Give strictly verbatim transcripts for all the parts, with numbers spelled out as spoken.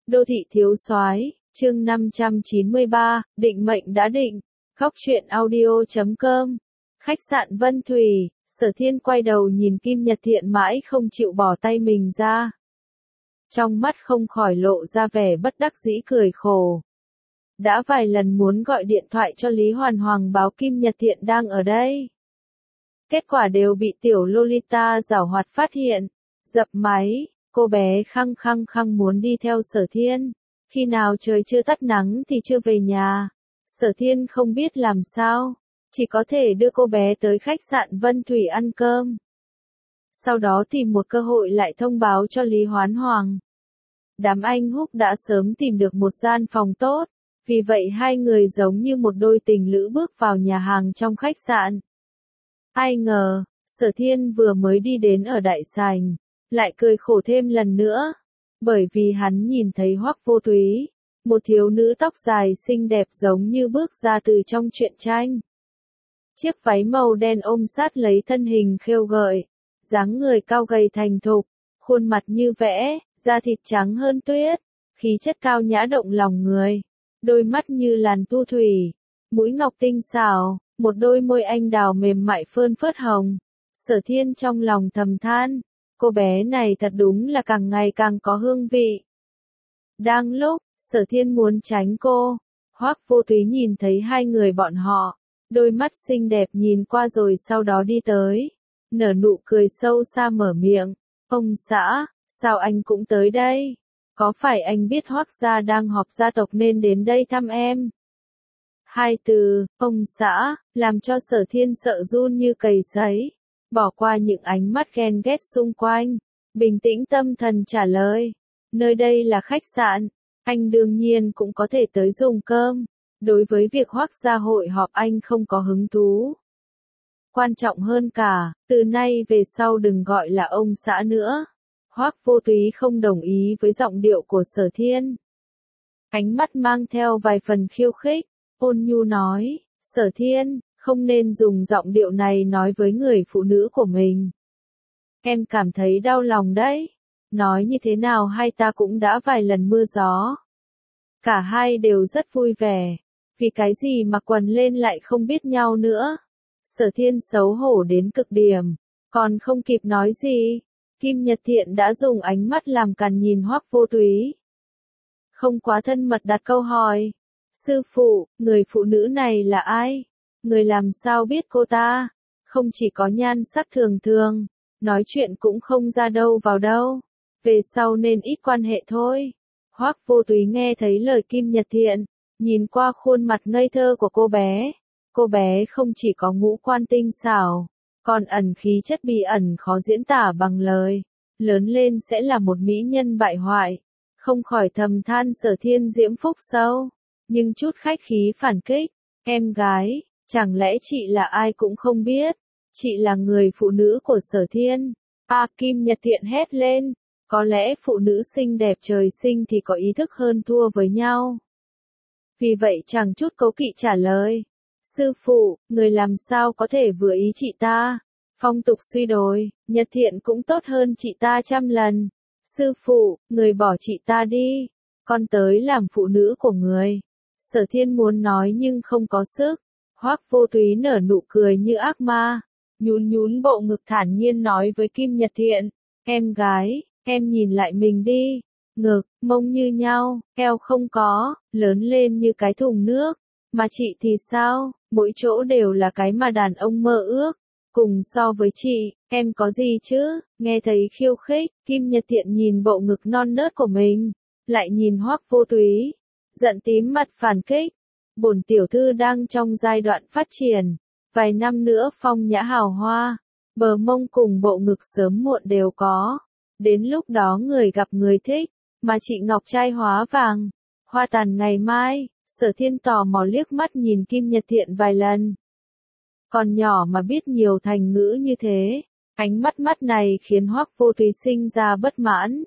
Đô thị thiếu soái, chương năm trăm chín mươi ba, định mệnh đã định. Góc truyện audio chấm com. Khách sạn Vân Thủy, Sở Thiên quay đầu nhìn Kim Nhật Thiện mãi không chịu bỏ tay mình ra. Trong mắt không khỏi lộ ra vẻ bất đắc dĩ cười khổ. Đã vài lần muốn gọi điện thoại cho Lý Hoàn Hoàng báo Kim Nhật Thiện đang ở đây. Kết quả đều bị tiểu Lolita giảo hoạt phát hiện. Dập máy, cô bé khăng khăng khăng muốn đi theo Sở Thiên. Khi nào trời chưa tắt nắng thì chưa về nhà. Sở Thiên không biết làm sao. Chỉ có thể đưa cô bé tới khách sạn Vân Thủy ăn cơm. Sau đó tìm một cơ hội lại thông báo cho Lý Hoán Hoàng. Đám anh húc đã sớm tìm được một gian phòng tốt. Vì vậy hai người giống như một đôi tình lữ bước vào nhà hàng trong khách sạn. Ai ngờ, Sở Thiên vừa mới đi đến ở đại sảnh, lại cười khổ thêm lần nữa. Bởi vì hắn nhìn thấy Hoắc Vô Túy, một thiếu nữ tóc dài xinh đẹp giống như bước ra từ trong truyện tranh. Chiếc váy màu đen ôm sát lấy thân hình khêu gợi, dáng người cao gầy thành thục, khuôn mặt như vẽ, da thịt trắng hơn tuyết, khí chất cao nhã động lòng người, đôi mắt như làn thu thủy, mũi ngọc tinh xảo, một đôi môi anh đào mềm mại phơn phớt hồng. Sở Thiên trong lòng thầm than, cô bé này thật đúng là càng ngày càng có hương vị. Đang lúc, Sở Thiên muốn tránh cô, Hoắc Vô Túy nhìn thấy hai người bọn họ, đôi mắt xinh đẹp nhìn qua rồi sau đó đi tới, nở nụ cười sâu xa mở miệng, ông xã, sao anh cũng tới đây? Có phải anh biết Hoắc gia đang họp gia tộc nên đến đây thăm em? Hai từ, ông xã, làm cho Sở Thiên sợ run như cầy sấy, bỏ qua những ánh mắt ghen ghét xung quanh, bình tĩnh tâm thần trả lời, nơi đây là khách sạn, anh đương nhiên cũng có thể tới dùng cơm, đối với việc Hoắc gia hội họp anh không có hứng thú. Quan trọng hơn cả, từ nay về sau đừng gọi là ông xã nữa. Hoắc Vô Túy không đồng ý với giọng điệu của Sở Thiên. Ánh mắt mang theo vài phần khiêu khích, ôn nhu nói, Sở Thiên, không nên dùng giọng điệu này nói với người phụ nữ của mình. Em cảm thấy đau lòng đấy. Nói như thế nào hai ta cũng đã vài lần mưa gió. Cả hai đều rất vui vẻ. Vì cái gì mà quần lên lại không biết nhau nữa. Sở Thiên xấu hổ đến cực điểm. Còn không kịp nói gì. Kim Nhật Thiện đã dùng ánh mắt làm càn nhìn Hoắc Vô Túy. Không quá thân mật đặt câu hỏi. Sư phụ, người phụ nữ này là ai? Người làm sao biết cô ta? Không chỉ có nhan sắc thường thường, nói chuyện cũng không ra đâu vào đâu. Về sau nên ít quan hệ thôi. Hoắc Vô Túy nghe thấy lời Kim Nhật Thiện, nhìn qua khuôn mặt ngây thơ của cô bé. Cô bé không chỉ có ngũ quan tinh xảo, còn ẩn khí chất bí ẩn khó diễn tả bằng lời. Lớn lên sẽ là một mỹ nhân bại hoại. Không khỏi thầm than Sở Thiên diễm phúc sâu. Nhưng chút khách khí phản kích. Em gái, chẳng lẽ chị là ai cũng không biết? Chị là người phụ nữ của Sở Thiên. A Kim Nhật Thiện hét lên. Có lẽ phụ nữ xinh đẹp trời sinh thì có ý thức hơn thua với nhau. Vì vậy chẳng chút cố kỵ trả lời. Sư phụ, người làm sao có thể vừa ý chị ta? Phong tục suy đồi, Nhật Thiện cũng tốt hơn chị ta trăm lần. Sư phụ, người bỏ chị ta đi. Con tới làm phụ nữ của người. Sở Thiên muốn nói nhưng không có sức. Hoắc Vô Túy nở nụ cười như ác ma. Nhún nhún bộ ngực thản nhiên nói với Kim Nhật Thiện. Em gái, em nhìn lại mình đi. Ngực, mông như nhau, eo không có, lớn lên như cái thùng nước. Mà chị thì sao, mỗi chỗ đều là cái mà đàn ông mơ ước. Cùng so với chị, em có gì chứ? Nghe thấy khiêu khích, Kim Nhật Thiện nhìn bộ ngực non nớt của mình. Lại nhìn Hoắc Vô Túy. Giận tím mặt phản kích. Bổn tiểu thư đang trong giai đoạn phát triển. Vài năm nữa phong nhã hào hoa. Bờ mông cùng bộ ngực sớm muộn đều có. Đến lúc đó người gặp người thích. Mà chị ngọc trai hóa vàng. Hoa tàn ngày mai. Sở Thiên tò mò liếc mắt nhìn Kim Nhật Thiện vài lần. Còn nhỏ mà biết nhiều thành ngữ như thế. Ánh mắt mắt này khiến Hoắc Vô Túy sinh ra bất mãn.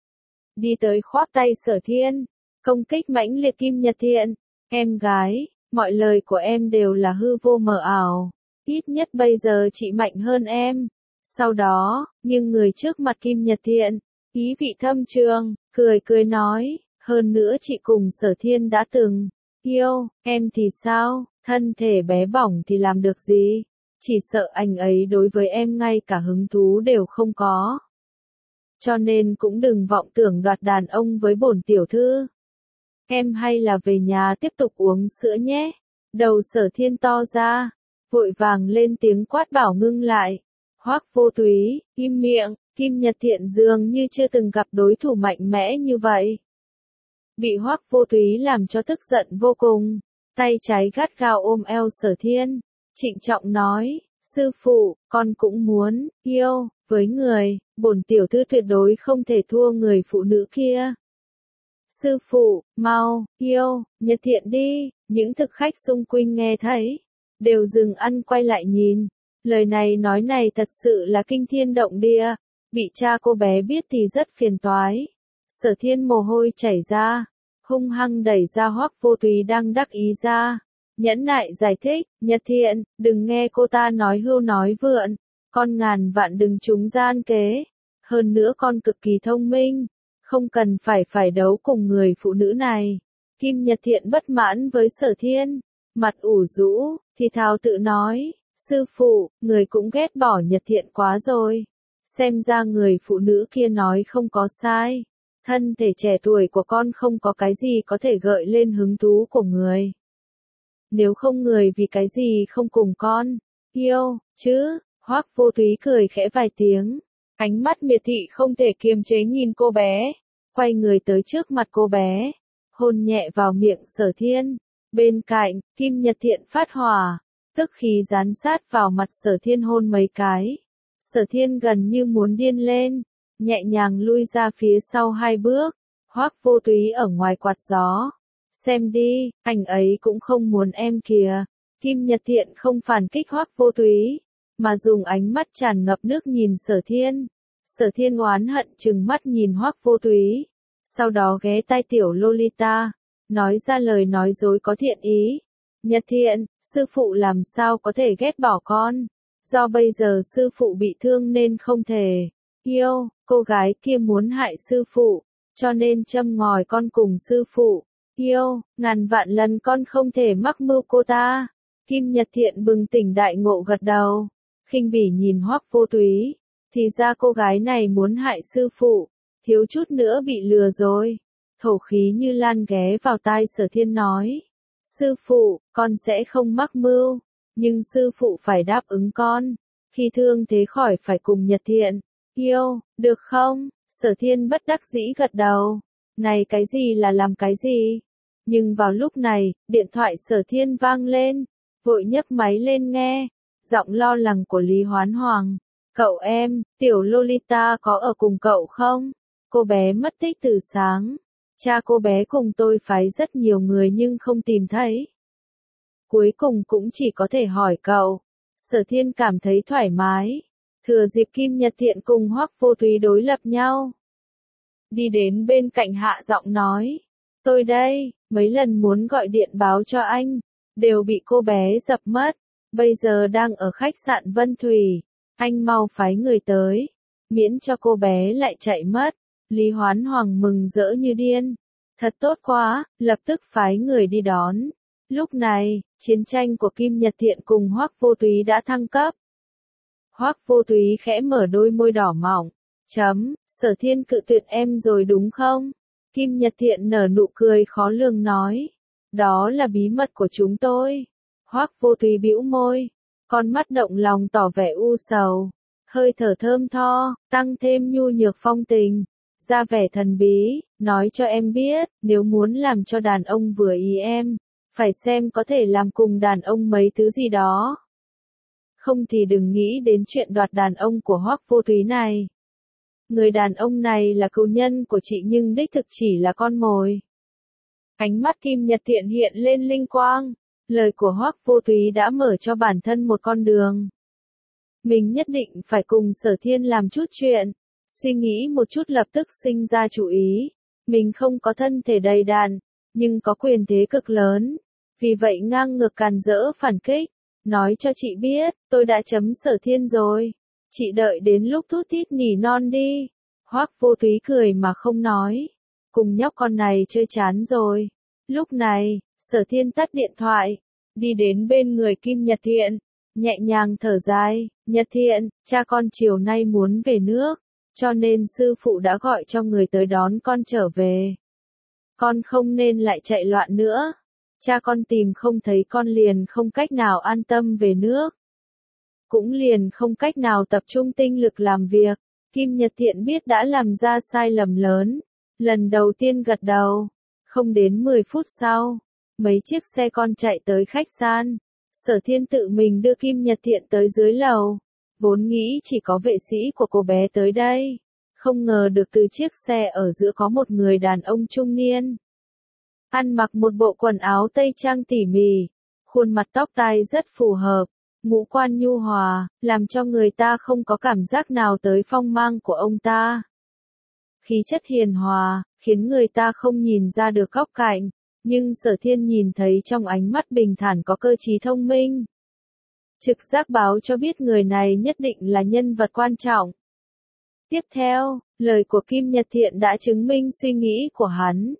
Đi tới khoác tay Sở Thiên. Công kích mãnh liệt Kim Nhật Thiện. Em gái, mọi lời của em đều là hư vô mờ ảo. Ít nhất bây giờ chị mạnh hơn em. Sau đó, nhưng người trước mặt Kim Nhật Thiện, ý vị thâm trường, cười cười nói, Hơn nữa chị cùng Sở Thiên đã từng yêu, em thì sao, thân thể bé bỏng thì làm được gì, chỉ sợ anh ấy đối với em ngay cả hứng thú đều không có. Cho nên cũng đừng vọng tưởng đoạt đàn ông với bổn tiểu thư. Em hay là về nhà tiếp tục uống sữa nhé. Đầu Sở Thiên to ra, vội vàng lên tiếng quát bảo ngưng lại. Hoắc Vô Túy, im miệng, Kim Nhật Thiện dường như chưa từng gặp đối thủ mạnh mẽ như vậy. Bị Hoắc Vô Túy làm cho tức giận vô cùng, tay trái gắt gao ôm eo Sở Thiên, trịnh trọng nói, sư phụ, con cũng muốn, yêu, với người, bổn tiểu thư tuyệt đối không thể thua người phụ nữ kia. Sư phụ, mau, yêu, Nhật Thiện đi, những thực khách xung quanh nghe thấy, đều dừng ăn quay lại nhìn. Lời này nói này thật sự là kinh thiên động địa, bị cha cô bé biết thì rất phiền toái. Sở Thiên mồ hôi chảy ra, hung hăng đẩy ra Hoắc Vô Túy đang đắc ý ra. Nhẫn nại giải thích, Nhật Thiện, đừng nghe cô ta nói hưu nói vượn, con ngàn vạn đừng trúng gian kế. Hơn nữa con cực kỳ thông minh, không cần phải phải đấu cùng người phụ nữ này. Kim Nhật Thiện bất mãn với Sở Thiên, mặt ủ rũ, thì thào tự nói, sư phụ, người cũng ghét bỏ Nhật Thiện quá rồi. Xem ra người phụ nữ kia nói không có sai. Thân thể trẻ tuổi của con không có cái gì có thể gợi lên hứng thú của người. Nếu không người vì cái gì không cùng con, yêu, chứ, Hoắc Vô Túy cười khẽ vài tiếng. Ánh mắt miệt thị không thể kiềm chế nhìn cô bé, quay người tới trước mặt cô bé, hôn nhẹ vào miệng Sở Thiên. Bên cạnh, Kim Nhật Thiện phát hỏa, tức khí dán sát vào mặt Sở Thiên hôn mấy cái. Sở Thiên gần như muốn điên lên, nhẹ nhàng lui ra phía sau hai bước. Hoắc Vô Túy ở ngoài quạt gió. Xem đi, anh ấy cũng không muốn em kìa. Kim Nhật Thiện không phản kích Hoắc Vô Túy, mà dùng ánh mắt tràn ngập nước nhìn Sở Thiên. Sở Thiên oán hận trừng mắt nhìn Hoắc Vô Túy, sau đó ghé tai tiểu Lolita, nói ra lời nói dối có thiện ý. Nhật Thiện, sư phụ làm sao có thể ghét bỏ con, do bây giờ sư phụ bị thương nên không thể yêu, cô gái kia muốn hại sư phụ, cho nên châm ngòi con cùng sư phụ, yêu, ngàn vạn lần con không thể mắc mưu cô ta. Kim Nhật Thiện bừng tỉnh đại ngộ gật đầu, khinh bỉ nhìn Hoắc Vô Túy, thì ra cô gái này muốn hại sư phụ, thiếu chút nữa bị lừa rồi. Thổ khí như lan ghé vào tai Sở Thiên nói, sư phụ, con sẽ không mắc mưu, nhưng sư phụ phải đáp ứng con, khi thương thế khỏi phải cùng Nhật Thiện, yêu, được không? Sở Thiên bất đắc dĩ gật đầu, này cái gì là làm cái gì? Nhưng vào lúc này, điện thoại Sở Thiên vang lên, vội nhấc máy lên nghe, giọng lo lắng của Lý Hoán Hoàng. Cậu em, tiểu Lolita có ở cùng cậu không? Cô bé mất tích từ sáng. Cha cô bé cùng tôi phái rất nhiều người nhưng không tìm thấy. Cuối cùng cũng chỉ có thể hỏi cậu. Sở Thiên cảm thấy thoải mái. Thừa dịp Kim Nhật Thiện cùng Hoắc Vô Túy đối lập nhau, đi đến bên cạnh hạ giọng nói, tôi đây, mấy lần muốn gọi điện báo cho anh, đều bị cô bé dập mất, bây giờ đang ở khách sạn Vân Thủy, anh mau phái người tới, miễn cho cô bé lại chạy mất. Lý Hoán Hoàng mừng rỡ như điên, thật tốt quá, lập tức phái người đi đón. Lúc này, chiến tranh của Kim Nhật Thiện cùng Hoắc Vô Túy đã thăng cấp. Hoắc Vô Túy khẽ mở đôi môi đỏ mỏng, chấm, Sở Thiên cự tuyệt em rồi đúng không? Kim Nhật Thiện nở nụ cười khó lường nói, đó là bí mật của chúng tôi. Hoắc Vô Túy bĩu môi, con mắt động lòng tỏ vẻ u sầu, hơi thở thơm tho, tăng thêm nhu nhược phong tình, ra vẻ thần bí, nói cho em biết, nếu muốn làm cho đàn ông vừa ý em, phải xem có thể làm cùng đàn ông mấy thứ gì đó. Không thì đừng nghĩ đến chuyện đoạt đàn ông của Hoắc Vô Túy này. Người đàn ông này là cừu nhân của chị nhưng đích thực chỉ là con mồi. Ánh mắt Kim Nhật Thiện hiện lên linh quang, lời của Hoắc Vô Túy đã mở cho bản thân một con đường. Mình nhất định phải cùng Sở Thiên làm chút chuyện. Suy nghĩ một chút lập tức sinh ra chủ ý. Mình không có thân thể đầy đặn, nhưng có quyền thế cực lớn. Vì vậy ngang ngược càn rỡ phản kích. Nói cho chị biết, tôi đã chấm Sở Thiên rồi. Chị đợi đến lúc thút thít nỉ non đi. Hoắc Vô Túy cười mà không nói. cùng nhóc con này chơi chán rồi. Lúc này, Sở Thiên tắt điện thoại, đi đến bên người Kim Nhật Thiện, nhẹ nhàng thở dài, Nhật Thiện, cha con chiều nay muốn về nước, cho nên sư phụ đã gọi cho người tới đón con trở về. Con không nên lại chạy loạn nữa, cha con tìm không thấy con liền không cách nào an tâm về nước. Cũng liền không cách nào tập trung tinh lực làm việc. Kim Nhật Thiện biết đã làm ra sai lầm lớn, lần đầu tiên gật đầu. Không đến mười phút sau, mấy chiếc xe con chạy tới khách sạn. Sở Thiên tự mình đưa Kim Nhật Thiện tới dưới lầu, vốn nghĩ chỉ có vệ sĩ của cô bé tới đây, không ngờ được từ chiếc xe ở giữa có một người đàn ông trung niên. Ăn mặc một bộ quần áo tây trang tỉ mỉ, khuôn mặt tóc tai rất phù hợp, ngũ quan nhu hòa, làm cho người ta không có cảm giác nào tới phong mang của ông ta. Khí chất hiền hòa, khiến người ta không nhìn ra được góc cạnh, nhưng Sở Thiên nhìn thấy trong ánh mắt bình thản có cơ trí thông minh. Trực giác báo cho biết người này nhất định là nhân vật quan trọng. Tiếp theo, lời của Kim Nhật Thiện đã chứng minh suy nghĩ của hắn.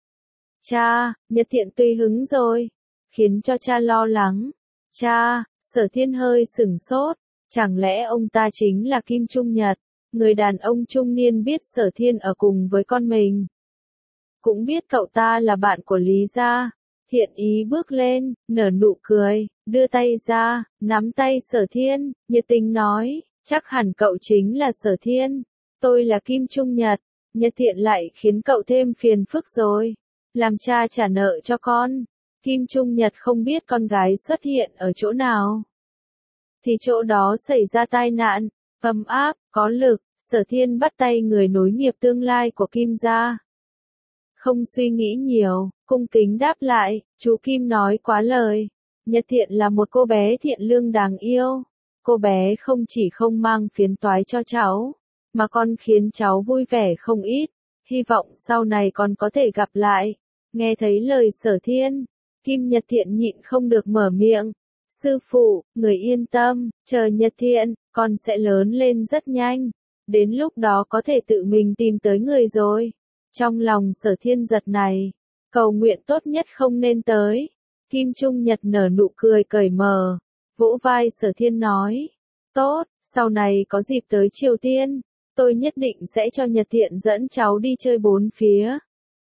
Cha, Nhật Thiện tùy hứng rồi, khiến cho cha lo lắng. Cha, Sở Thiên hơi sửng sốt, chẳng lẽ ông ta chính là Kim Trung Nhật, người đàn ông trung niên biết Sở Thiên ở cùng với con mình. Cũng biết cậu ta là bạn của Lý gia. Thiện ý bước lên, nở nụ cười, đưa tay ra, nắm tay Sở Thiên, nhiệt tình nói, chắc hẳn cậu chính là Sở Thiên, tôi là Kim Trung Nhật. Nhật Thiện lại khiến cậu thêm phiền phức rồi, làm cha trả nợ cho con. Kim Trung Nhật không biết con gái xuất hiện ở chỗ nào, thì chỗ đó xảy ra tai nạn, ấm áp, có lực. Sở Thiên bắt tay người nối nghiệp tương lai của Kim gia. Không suy nghĩ nhiều, cung kính đáp lại, chú Kim nói quá lời. Nhật Thiện là một cô bé thiện lương đáng yêu. Cô bé không chỉ không mang phiền toái cho cháu, mà còn khiến cháu vui vẻ không ít. Hy vọng sau này còn có thể gặp lại. Nghe thấy lời Sở Thiên, Kim Nhật Thiện nhịn không được mở miệng. Sư phụ, người yên tâm, chờ Nhật Thiện, con sẽ lớn lên rất nhanh. Đến lúc đó có thể tự mình tìm tới người rồi. Trong lòng Sở Thiên giật này, cầu nguyện tốt nhất không nên tới. Kim Trung Nhật nở nụ cười cởi mở, vỗ vai Sở Thiên nói, tốt, sau này có dịp tới Triều Tiên, tôi nhất định sẽ cho Nhật Thiện dẫn cháu đi chơi bốn phía.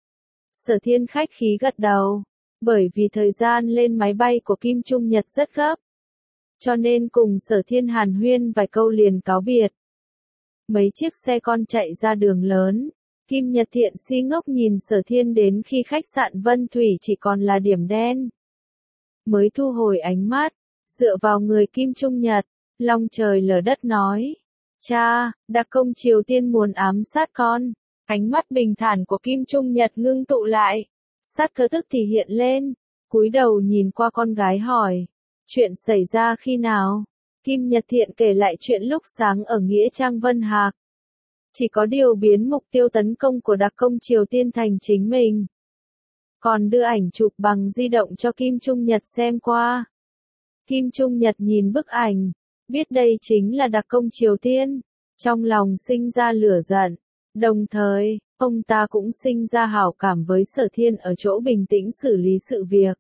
Sở Thiên khách khí gật đầu, bởi vì thời gian lên máy bay của Kim Trung Nhật rất gấp, cho nên cùng Sở Thiên hàn huyên vài câu liền cáo biệt. Mấy chiếc xe con chạy ra đường lớn. Kim Nhật Thiện si ngốc nhìn Sở Thiên đến khi khách sạn Vân Thủy chỉ còn là điểm đen. Mới thu hồi ánh mắt, dựa vào người Kim Trung Nhật, long trời lở đất nói. Cha, đặc công Triều Tiên muốn ám sát con. Ánh mắt bình thản của Kim Trung Nhật ngưng tụ lại. Sát cơ tức thì hiện lên, cúi đầu nhìn qua con gái hỏi. Chuyện xảy ra khi nào? Kim Nhật Thiện kể lại chuyện lúc sáng ở Nghĩa Trang Vân Hạc. Chỉ có điều biến mục tiêu tấn công của đặc công Triều Tiên thành chính mình. Còn đưa ảnh chụp bằng di động cho Kim Trung Nhật xem qua. Kim Trung Nhật nhìn bức ảnh, biết đây chính là đặc công Triều Tiên. Trong lòng sinh ra lửa giận. Đồng thời, ông ta cũng sinh ra hảo cảm với Sở Thiên ở chỗ bình tĩnh xử lý sự việc.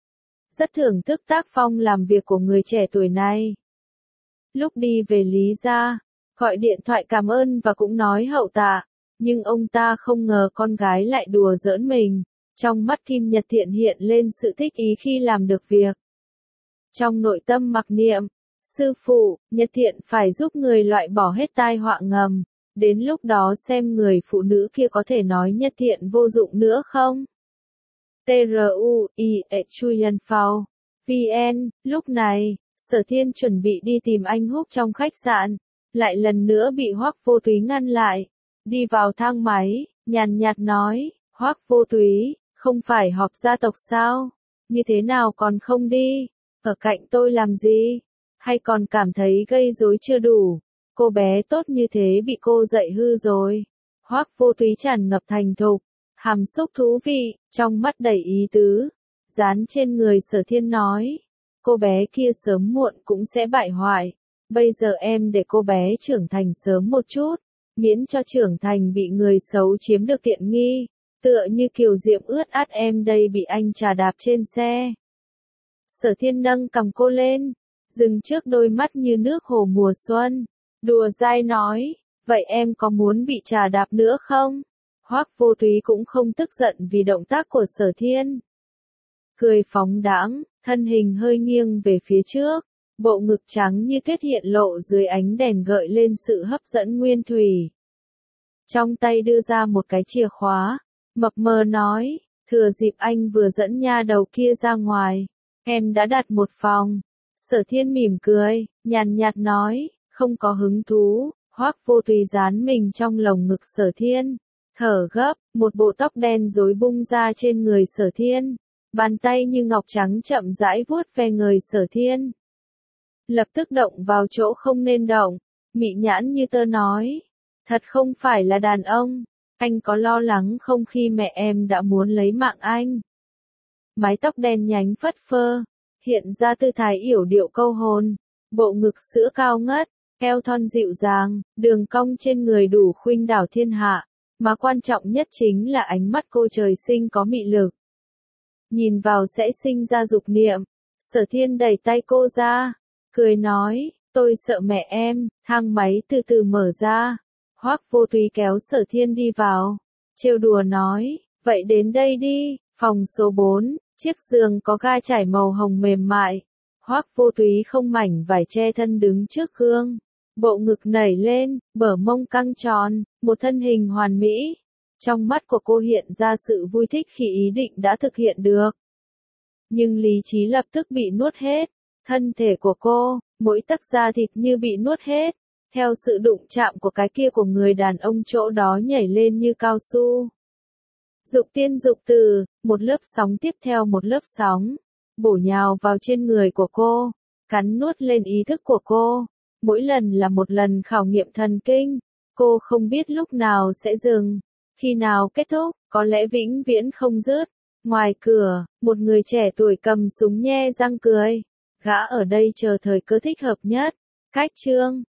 Rất thưởng thức tác phong làm việc của người trẻ tuổi này. Lúc đi về Lý gia, gọi điện thoại cảm ơn và cũng nói hậu tạ, nhưng ông ta không ngờ con gái lại đùa giỡn mình. Trong mắt Kim Nhật Thiện hiện lên sự thích ý khi làm được việc. Trong nội tâm mặc niệm, sư phụ, Nhật Thiện phải giúp người loại bỏ hết tai họa ngầm, đến lúc đó xem người phụ nữ kia có thể nói Nhật Thiện vô dụng nữa không? T R U I E Chuyen Phao V N, lúc này, Sở Thiên chuẩn bị đi tìm anh Húc trong khách sạn, lại lần nữa bị Hoắc Vô Túy ngăn lại. Đi vào thang máy, nhàn nhạt nói, Hoắc Vô Túy, không phải họp gia tộc sao? Như thế nào còn không đi? Ở cạnh tôi làm gì? Hay còn cảm thấy gây rối chưa đủ? Cô bé tốt như thế bị cô dạy hư rồi. Hoắc Vô Túy tràn ngập thành thục, hàm xúc thú vị, trong mắt đầy ý tứ, dán trên người Sở Thiên nói. Cô bé kia sớm muộn cũng sẽ bại hoại. Bây giờ em để cô bé trưởng thành sớm một chút, miễn cho trưởng thành bị người xấu chiếm được tiện nghi. Tựa như kiều diễm ướt át em đây bị anh trà đạp trên xe. Sở Thiên nâng cằm cô lên, dừng trước đôi mắt như nước hồ mùa xuân, đùa dai nói, vậy em có muốn bị trà đạp nữa không? Hoắc Vô Túy cũng không tức giận vì động tác của Sở Thiên. Cười phóng đãng, thân hình hơi nghiêng về phía trước, bộ ngực trắng như tuyết hiện lộ dưới ánh đèn gợi lên sự hấp dẫn nguyên thủy. Trong tay đưa ra một cái chìa khóa, mập mờ nói, thừa dịp anh vừa dẫn nha đầu kia ra ngoài, em đã đặt một phòng. Sở Thiên mỉm cười, nhàn nhạt nói, không có hứng thú. Hoắc Vô Túy dán mình trong lồng ngực Sở Thiên, thở gấp, một bộ tóc đen rối bung ra trên người Sở Thiên, bàn tay như ngọc trắng chậm rãi vuốt ve người Sở Thiên. Lập tức động vào chỗ không nên động, mị nhãn như tơ nói, thật không phải là đàn ông, anh có lo lắng không khi mẹ em đã muốn lấy mạng anh. Mái tóc đen nhánh phất phơ, hiện ra tư thái yểu điệu câu hồn, bộ ngực sữa cao ngất, eo thon dịu dàng, đường cong trên người đủ khuynh đảo thiên hạ, mà quan trọng nhất chính là ánh mắt cô trời sinh có mị lực. Nhìn vào sẽ sinh ra dục niệm. Sở Thiên đẩy tay cô ra, cười nói, tôi sợ mẹ em. Thang máy từ từ mở ra, Hoắc Vô Túy kéo Sở Thiên đi vào, trêu đùa nói, vậy đến đây đi. Phòng số bốn, chiếc giường có ga trải màu hồng mềm mại. Hoắc Vô Túy không mảnh vải che thân đứng trước gương, bộ ngực nảy lên, bờ mông căng tròn, một thân hình hoàn mỹ. Trong mắt của cô hiện ra sự vui thích khi ý định đã thực hiện được. Nhưng lý trí lập tức bị nuốt hết. Thân thể của cô, mỗi tấc da thịt như bị nuốt hết. Theo sự đụng chạm của cái kia của người đàn ông chỗ đó nhảy lên như cao su. Dục tiên dục từ, một lớp sóng tiếp theo một lớp sóng, bổ nhào vào trên người của cô, cắn nuốt lên ý thức của cô. Mỗi lần là một lần khảo nghiệm thần kinh, cô không biết lúc nào sẽ dừng, khi nào kết thúc, có lẽ vĩnh viễn không dứt. Ngoài cửa, một người trẻ tuổi cầm súng nhe răng cười, gã ở đây chờ thời cơ thích hợp nhất. Cách chương